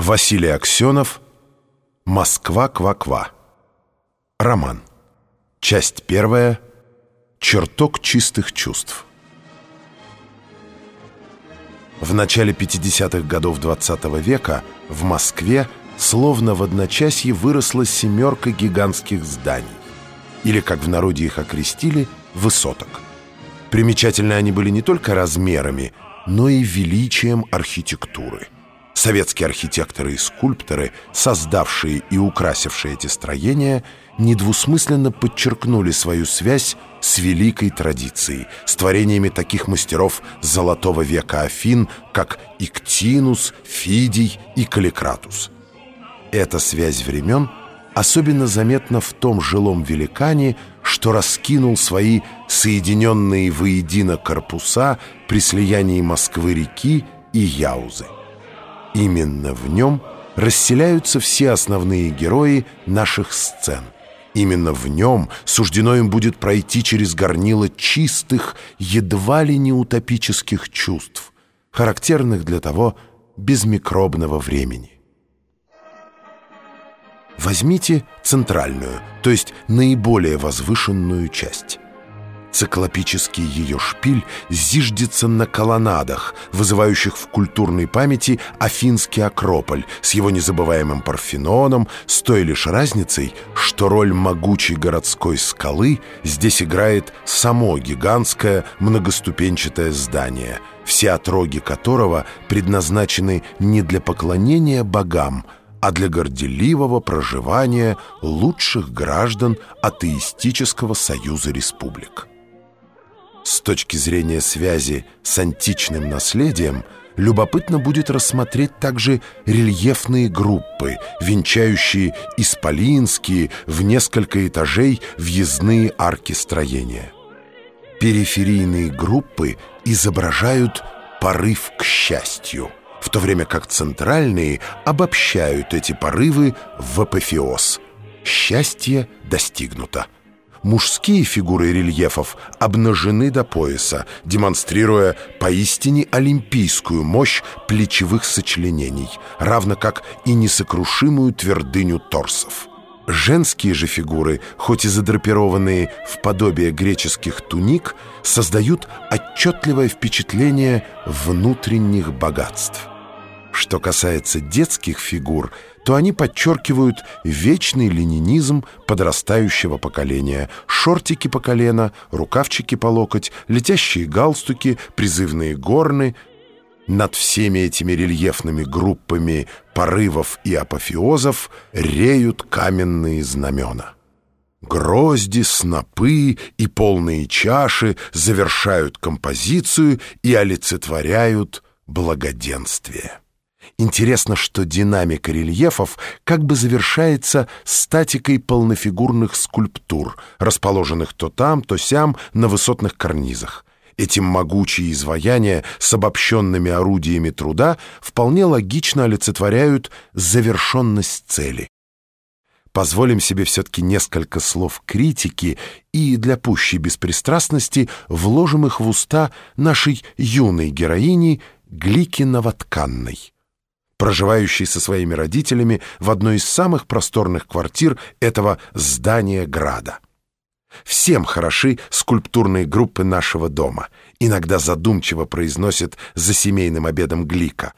Василий Аксенов. «Москва, ква-ква». Роман. Часть первая. Чертог чистых чувств. В начале 50-х годов XX века в Москве словно в одночасье выросла 7 гигантских зданий, или, как в народе их окрестили, высоток. Примечательны они были не только размерами, но и величием архитектуры. Советские архитекторы и скульпторы, создавшие и украсившие эти строения, недвусмысленно подчеркнули свою связь с великой традицией, с творениями таких мастеров Золотого века Афин, как Иктинус, Фидий и Калликратус. Эта связь времен особенно заметна в том жилом великане, что раскинул свои соединенные воедино корпуса при слиянии Москвы-реки и Яузы. Именно в нем расселяются все основные герои наших сцен. Именно в нем суждено им будет пройти через горнило чистых, едва ли не утопических чувств, характерных для того безмикробного времени. Возьмите центральную, то есть наиболее возвышенную часть. Циклопический ее шпиль зиждется на колоннадах, вызывающих в культурной памяти Афинский Акрополь с его незабываемым Парфеноном, с той лишь разницей, что роль могучей городской скалы здесь играет само гигантское многоступенчатое здание, все отроги которого предназначены не для поклонения богам, а для горделивого проживания лучших граждан атеистического союза республик. С точки зрения связи с античным наследием любопытно будет рассмотреть также рельефные группы, венчающие исполинские в несколько этажей въездные арки строения. Периферийные группы изображают порыв к счастью, в то время как центральные обобщают эти порывы в апофеоз. Счастье достигнуто. Мужские фигуры рельефов обнажены до пояса, демонстрируя поистине олимпийскую мощь плечевых сочленений, равно как и несокрушимую твердыню торсов. Женские же фигуры, хоть и задрапированные в подобие греческих туник, создают отчетливое впечатление внутренних богатств. Что касается детских фигур, то они подчеркивают вечный ленинизм подрастающего поколения: шортики по колено, рукавчики по локоть, летящие галстуки, призывные горны. Над всеми этими рельефными группами порывов и апофеозов реют каменные знамена. Грозди, снопы и полные чаши завершают композицию и олицетворяют благоденствие. Интересно, что динамика рельефов как бы завершается статикой полнофигурных скульптур, расположенных то там, то сям на высотных карнизах. Эти могучие изваяния с обобщенными орудиями труда вполне логично олицетворяют завершенность цели. Позволим себе все-таки несколько слов критики и для пущей беспристрастности вложим их в уста нашей юной героини Глики Новотканной, проживающей со своими родителями в одной из самых просторных квартир этого здания-града. «Всем хороши скульптурные группы нашего дома», иногда задумчиво произносит за семейным обедом Глика.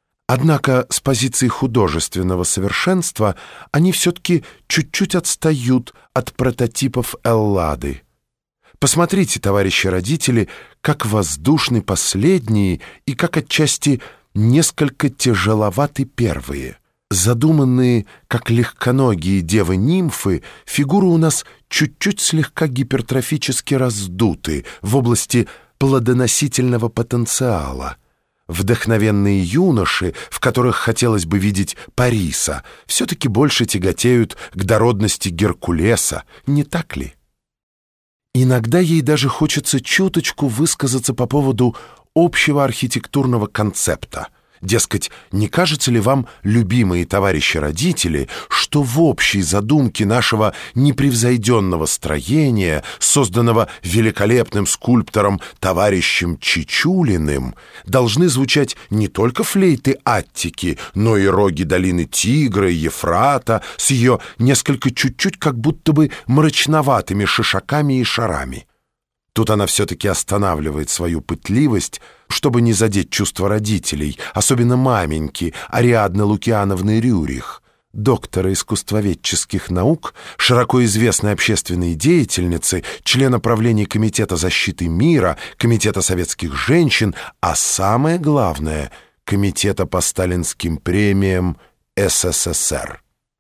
Однако с позиции художественного совершенства они все-таки чуть-чуть отстают от прототипов Эллады. Посмотрите, товарищи родители, как воздушны последние и как отчасти несколько тяжеловаты первые. Задуманные как легконогие девы-нимфы, фигуры у нас чуть-чуть слегка гипертрофически раздуты в области плодоносительного потенциала. Вдохновенные юноши, в которых хотелось бы видеть Париса, все-таки больше тяготеют к дородности Геркулеса, не так ли? Иногда ей даже хочется чуточку высказаться по поводу общего архитектурного концепта. Дескать, не кажется ли вам, любимые товарищи-родители, что в общей задумке нашего непревзойденного строения, созданного великолепным скульптором товарищем Чичулиным, должны звучать не только флейты Аттики, но и роги долины Тигра и Ефрата с ее несколько чуть-чуть как будто бы мрачноватыми шишаками и шарами? Тут она все-таки останавливает свою пытливость, чтобы не задеть чувства родителей, особенно маменьки Ариадны Лукиановны Рюрих, доктора искусствоведческих наук, широко известной общественной деятельницы, члена правления Комитета защиты мира, Комитета советских женщин, а самое главное — Комитета по сталинским премиям СССР.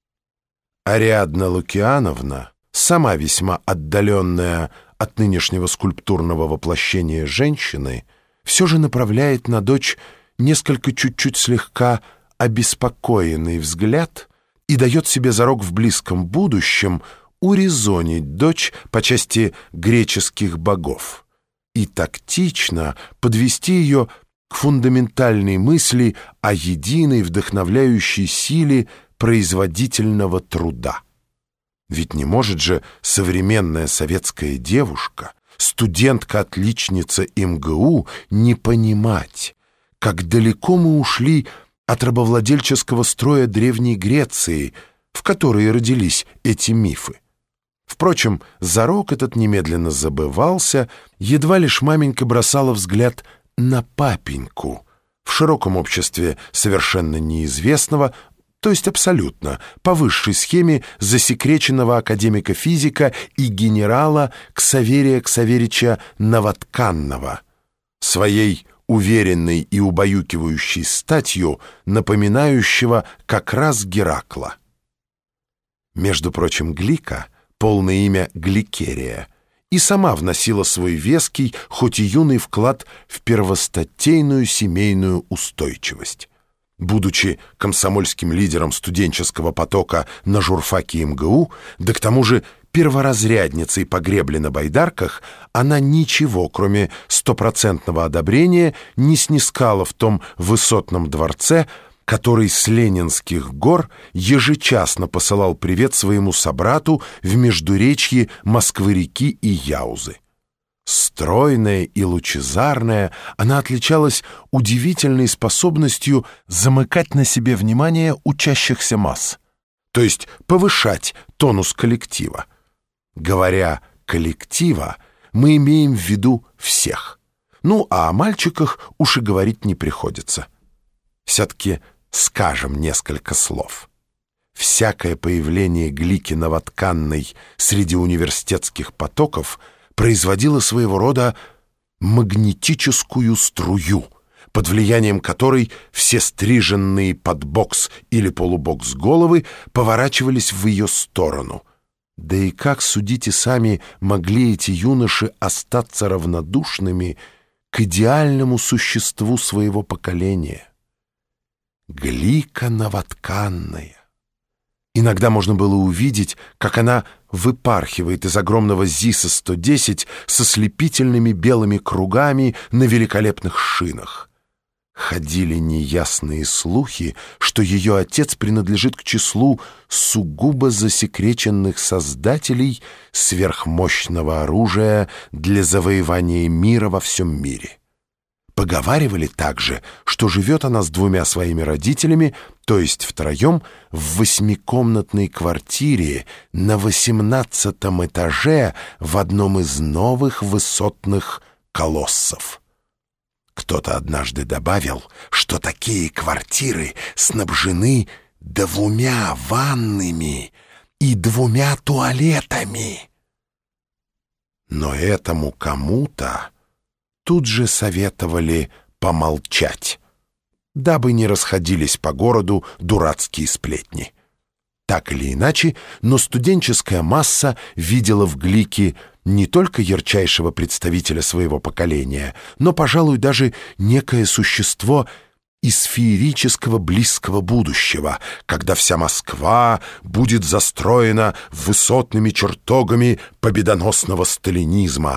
Ариадна Лукиановна, сама весьма отдаленная от нынешнего скульптурного воплощения женщины, все же направляет на дочь несколько чуть-чуть слегка обеспокоенный взгляд и дает себе зарок в близком будущем урезонить дочь по части греческих богов и тактично подвести ее к фундаментальной мысли о единой вдохновляющей силе производительного труда. Ведь не может же современная советская девушка, студентка-отличница МГУ, не понимать, как далеко мы ушли от рабовладельческого строя Древней Греции, в которой родились эти мифы. Впрочем, зарок этот немедленно забывался, едва лишь маменька бросала взгляд на папеньку, в широком обществе совершенно неизвестного, то есть абсолютно, по высшей схеме засекреченного академика-физика и генерала Ксаверия Ксаверича Новотканного, своей уверенной и убаюкивающей статью, напоминающего как раз Геракла. Между прочим, Глика, полное имя Гликерия, и сама вносила свой веский, хоть и юный вклад в первостатейную семейную устойчивость. Будучи комсомольским лидером студенческого потока на журфаке МГУ, да к тому же перворазрядницей по гребле на байдарках, она ничего, кроме стопроцентного одобрения, не снискала в том высотном дворце, который с Ленинских гор ежечасно посылал привет своему собрату в междуречье Москвы-реки и Яузы. Стройная и лучезарная, она отличалась удивительной способностью замыкать на себе внимание учащихся масс, то есть повышать тонус коллектива. Говоря «коллектива», мы имеем в виду всех. Ну, а о мальчиках уж и говорить не приходится. Все-таки скажем несколько слов. Всякое появление Глики Новотканной среди университетских потоков производило своего рода магнетическую струю, под влиянием которой все стриженные под бокс или полубокс головы поворачивались в ее сторону. Да и как, судите сами, могли эти юноши остаться равнодушными к идеальному существу своего поколения? Глика Новотканная. Иногда можно было увидеть, как она выпархивает из огромного ЗИСа-110 со слепительными белыми кругами на великолепных шинах. Ходили неясные слухи, что ее отец принадлежит к числу сугубо засекреченных создателей сверхмощного оружия для завоевания мира во всем мире. Поговаривали также, что живет она с двумя своими родителями, то есть втроем, в 8-комнатной квартире на 18-м этаже в одном из новых высотных колоссов. Кто-то однажды добавил, что такие квартиры снабжены 2 ванными и 2 туалетами. Но этому кому-то тут же советовали помолчать, дабы не расходились по городу дурацкие сплетни. Так или иначе, но студенческая масса видела в Глике не только ярчайшего представителя своего поколения, но, пожалуй, даже некое существо из феерического близкого будущего, когда вся Москва будет застроена высотными чертогами победоносного сталинизма,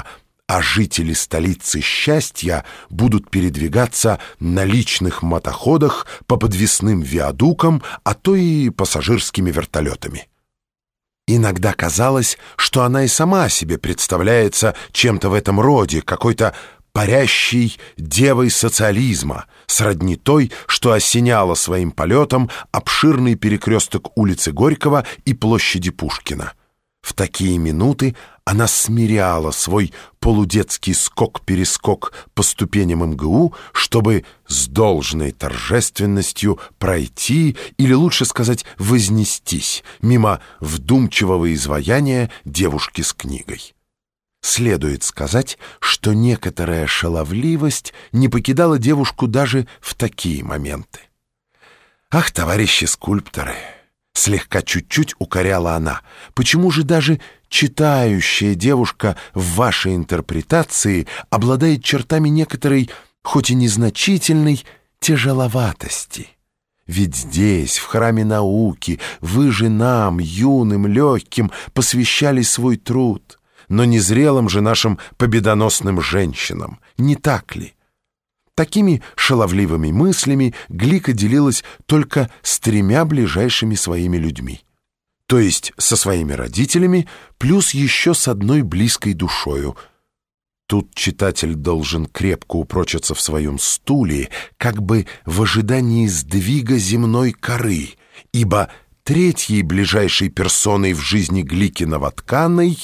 а жители столицы счастья будут передвигаться на личных мотоходах по подвесным виадукам, а то и пассажирскими вертолетами. Иногда казалось, что она и сама себе представляется чем-то в этом роде, какой-то парящей девой социализма, сродни той, что осеняла своим полетом обширный перекресток улицы Горького и площади Пушкина. В такие минуты она смиряла свой полудетский скок-перескок по ступеням МГУ, чтобы с должной торжественностью пройти, или лучше сказать, вознестись мимо вдумчивого изваяния девушки с книгой. Следует сказать, что некоторая шаловливость не покидала девушку даже в такие моменты. «Ах, товарищи скульпторы!» — слегка чуть-чуть укоряла она. «Почему же даже читающая девушка в вашей интерпретации обладает чертами некоторой, хоть и незначительной, тяжеловатости? Ведь здесь, в храме науки, вы же нам, юным, легким, посвящали свой труд». Но незрелым же нашим победоносным женщинам, не так ли? Такими шаловливыми мыслями Глика делилась только с 3 ближайшими своими людьми. То есть со своими родителями, плюс еще с одной близкой душою. Тут читатель должен крепко упрочиться в своем стуле, как бы в ожидании сдвига земной коры, ибо 3-й ближайшей персоной в жизни Глики Новотканой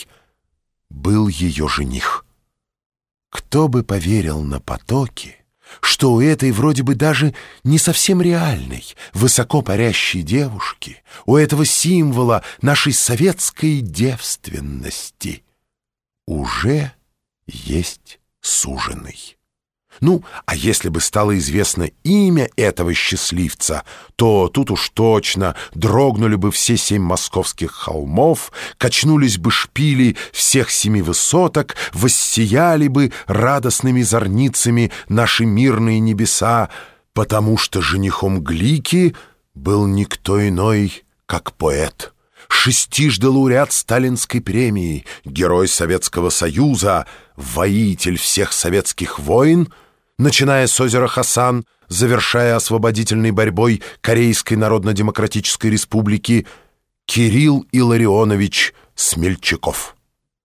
был ее жених. Кто бы поверил на потоки, что у этой вроде бы даже не совсем реальной, высоко парящей девушки, у этого символа нашей советской девственности уже есть суженый. Ну, а если бы стало известно имя этого счастливца, то тут уж точно дрогнули бы все 7 московских холмов, качнулись бы шпили всех 7 высоток, воссияли бы радостными зорницами наши мирные небеса, потому что женихом Глики был никто иной, как поэт. 6-жды лауреат Сталинской премии, герой Советского Союза, воитель всех советских войн, начиная с озера Хасан, завершая освободительной борьбой Корейской Народно-Демократической Республики, Кирилл Илларионович Смельчаков.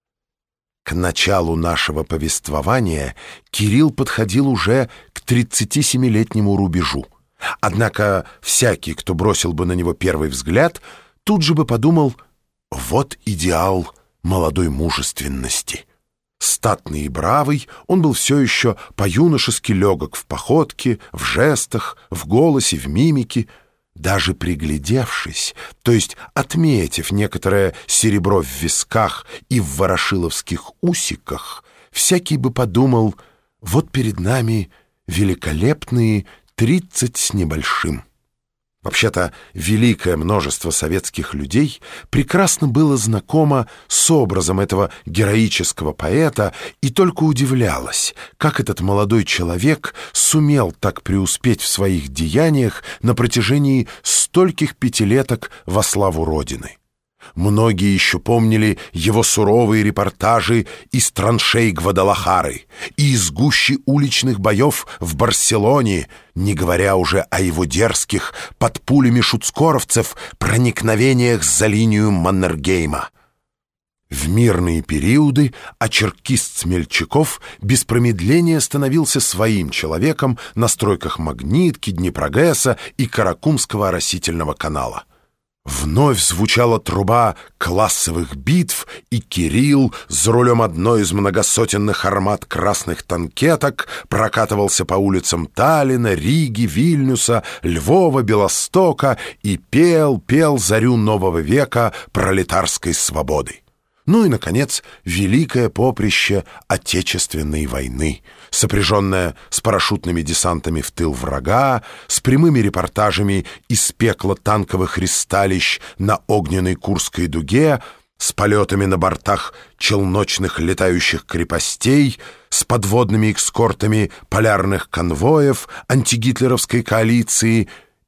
К началу нашего повествования Кирилл подходил уже к 37-летнему рубежу. Однако всякий, кто бросил бы на него первый взгляд, тут же бы подумал: вот идеал молодой мужественности. Статный и бравый, он был все еще по-юношески легок в походке, в жестах, в голосе, в мимике. Даже приглядевшись, то есть отметив некоторое серебро в висках и в ворошиловских усиках, всякий бы подумал: вот перед нами великолепные 30 с небольшим. Вообще-то, великое множество советских людей прекрасно было знакомо с образом этого героического поэта и только удивлялось, как этот молодой человек сумел так преуспеть в своих деяниях на протяжении стольких пятилеток во славу Родины. Многие еще помнили его суровые репортажи из траншей Гвадалахары и из гущи уличных боев в Барселоне, не говоря уже о его дерзких под пулями шуцкоровцев проникновениях за линию Маннергейма. В мирные периоды очеркист Смельчаков без промедления становился своим человеком на стройках Магнитки, Днепрогресса и Каракумского оросительного канала. Вновь звучала труба классовых битв, и Кирилл за рулем одной из многосотенных армат красных танкеток прокатывался по улицам Таллина, Риги, Вильнюса, Львова, Белостока и пел зарю нового века пролетарской свободы. Ну и, наконец, великое поприще Отечественной войны, сопряженное с парашютными десантами в тыл врага, с прямыми репортажами из пекла танковых ристалищ на огненной Курской дуге, с полетами на бортах челночных летающих крепостей, с подводными экскортами полярных конвоев антигитлеровской коалиции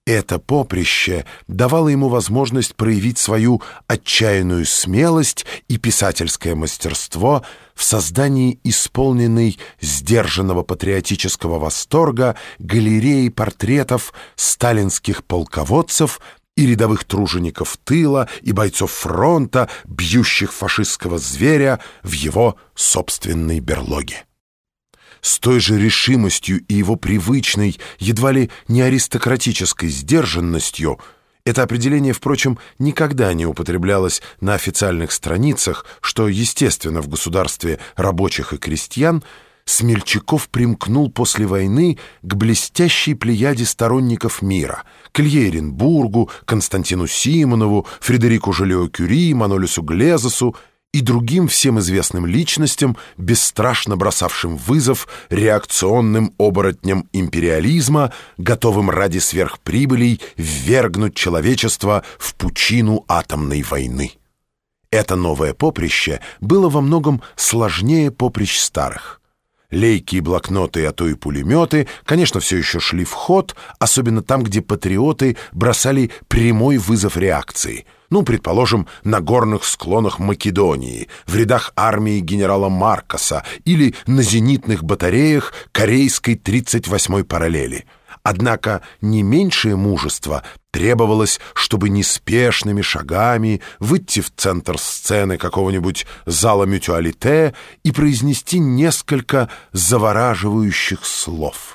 Это поприще давало ему возможность проявить свою отчаянную смелость и писательское мастерство в создании исполненной сдержанного патриотического восторга галереи портретов сталинских полководцев и рядовых тружеников тыла и бойцов фронта, бьющих фашистского зверя в его собственной берлоге. С той же решимостью и его привычной, едва ли не аристократической сдержанностью, это определение, впрочем, никогда не употреблялось на официальных страницах, что естественно в государстве рабочих и крестьян, Смельчаков примкнул после войны к блестящей плеяде сторонников мира, к Илье Эренбургу, Константину Симонову, Фредерику Жолио-Кюри, Манолюсу Глезосу и другим всем известным личностям, бесстрашно бросавшим вызов реакционным оборотням империализма, готовым ради сверхприбылей ввергнуть человечество в пучину атомной войны. Это новое поприще было во многом сложнее поприщ старых. Лейки и блокноты, а то и пулеметы, конечно, все еще шли в ход, особенно там, где патриоты бросали прямой вызов реакции. Предположим, на горных склонах Македонии, в рядах армии генерала Маркоса или на зенитных батареях Корейской 38-й параллели. Однако не меньшее мужество требовалось, чтобы неспешными шагами выйти в центр сцены какого-нибудь зала мютуалите и произнести несколько завораживающих слов.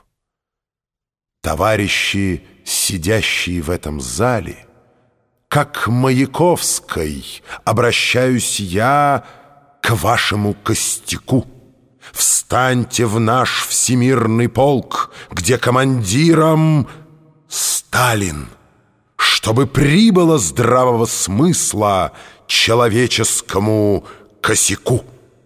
Товарищи, сидящие в этом зале, как к Маяковской обращаюсь я к вашему костяку. Встаньте в наш всемирный полк, где командиром Сталин, чтобы прибыло здравого смысла человеческому косяку.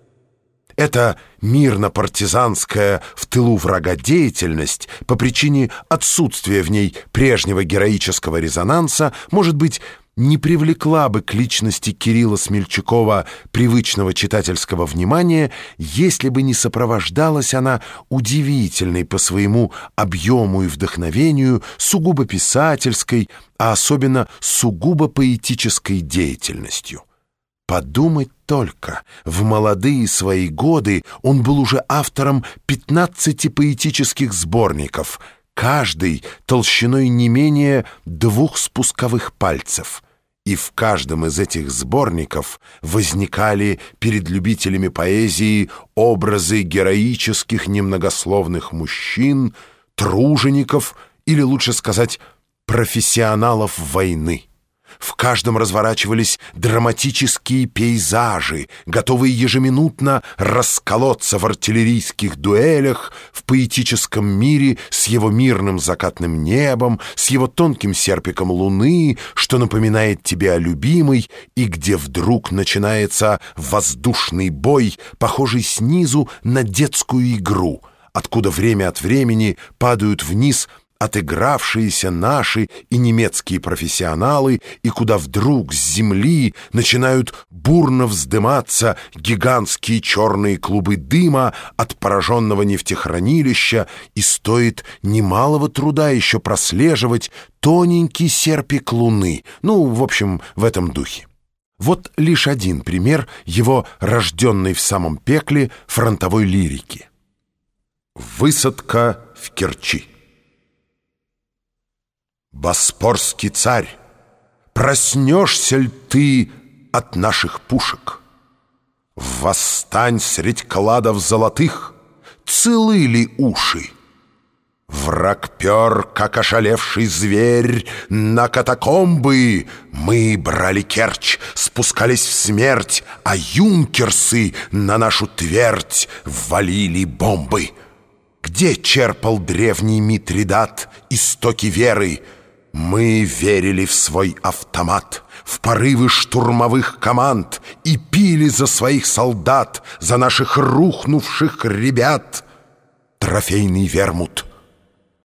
Эта мирно-партизанская в тылу врага деятельность по причине отсутствия в ней прежнего героического резонанса, может быть, не привлекла бы к личности Кирилла Смельчакова привычного читательского внимания, если бы не сопровождалась она удивительной по своему объему и вдохновению сугубо писательской, а особенно сугубо поэтической деятельностью. Подумать только, в молодые свои годы он был уже автором 15 поэтических сборников, каждый толщиной не менее 2 спусковых пальцев. И в каждом из этих сборников возникали перед любителями поэзии образы героических немногословных мужчин, тружеников или, лучше сказать, профессионалов войны. В каждом разворачивались драматические пейзажи, готовые ежеминутно расколоться в артиллерийских дуэлях в поэтическом мире с его мирным закатным небом, с его тонким серпиком луны, что напоминает тебе о любимой, и где вдруг начинается воздушный бой, похожий снизу на детскую игру, откуда время от времени падают вниз отыгравшиеся наши и немецкие профессионалы, и куда вдруг с земли начинают бурно вздыматься гигантские черные клубы дыма от пораженного нефтехранилища, и стоит немалого труда еще прослеживать тоненький серпик луны, в общем, в этом духе. Вот лишь один пример его рожденной в самом пекле фронтовой лирики. Высадка в Керчи. Боспорский царь, проснешься ль ты от наших пушек? Восстань средь кладов золотых, целы ли уши? Враг пер, как ошалевший зверь, на катакомбы. Мы брали Керчь, спускались в смерть, а юнкерсы на нашу твердь валили бомбы. Где черпал древний Митридат истоки веры? Мы верили в свой автомат, в порывы штурмовых команд и пили за своих солдат, за наших рухнувших ребят. Трофейный вермут,